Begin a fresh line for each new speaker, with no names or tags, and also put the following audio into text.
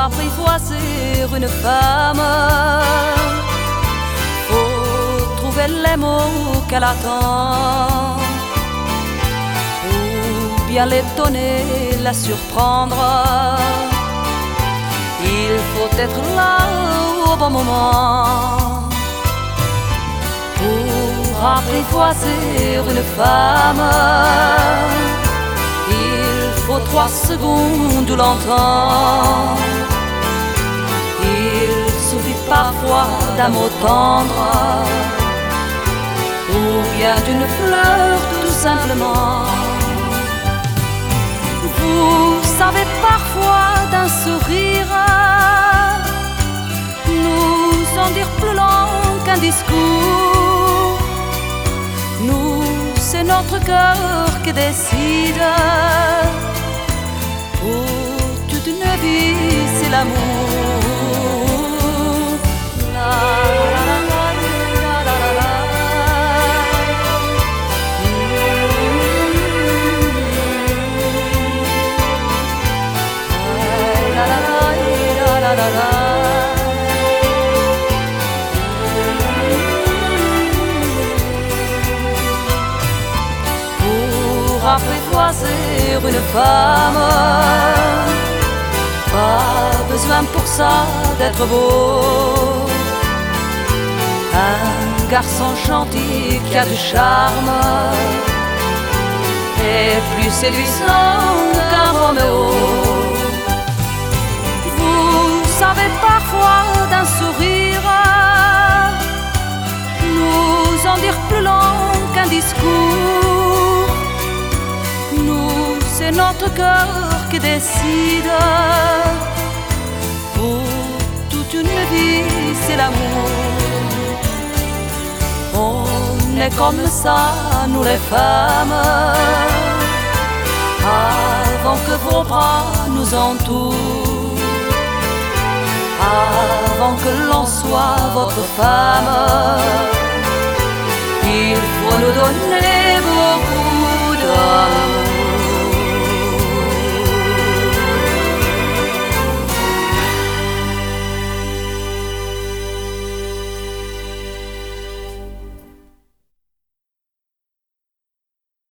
apprivoiser une femme, faut trouver les mots qu'elle attend, ou bien l'étonner, la surprendre. Il faut être là au bon moment pour apprivoiser une femme. Il faut 3 secondes ou longtemps. Il suffit parfois d'un mot tendre, ou bien d'une fleur tout simplement. Vous savez, parfois d'un sourire nous en dire plus long qu'un discours. Nous, c'est notre cœur qui décide. Pour toute une vie, c'est l'amour. La, la, la, la, la, la, la, la. La, la, la, la, la, la. Pour apprivoiser une femme, pas besoin pour ça d'être beau. Un garçon gentil qui a du charme est plus séduisant qu'un Roméo. Vous savez, parfois d'un sourire nous en dire plus long qu'un discours. Nous, c'est notre cœur qui décide. Pour toute une vie, c'est l'amour. On est comme ça, nous les femmes, avant que vos bras nous entourent, avant que l'on soit votre femme. Il faut nous donner beaucoup d'amour.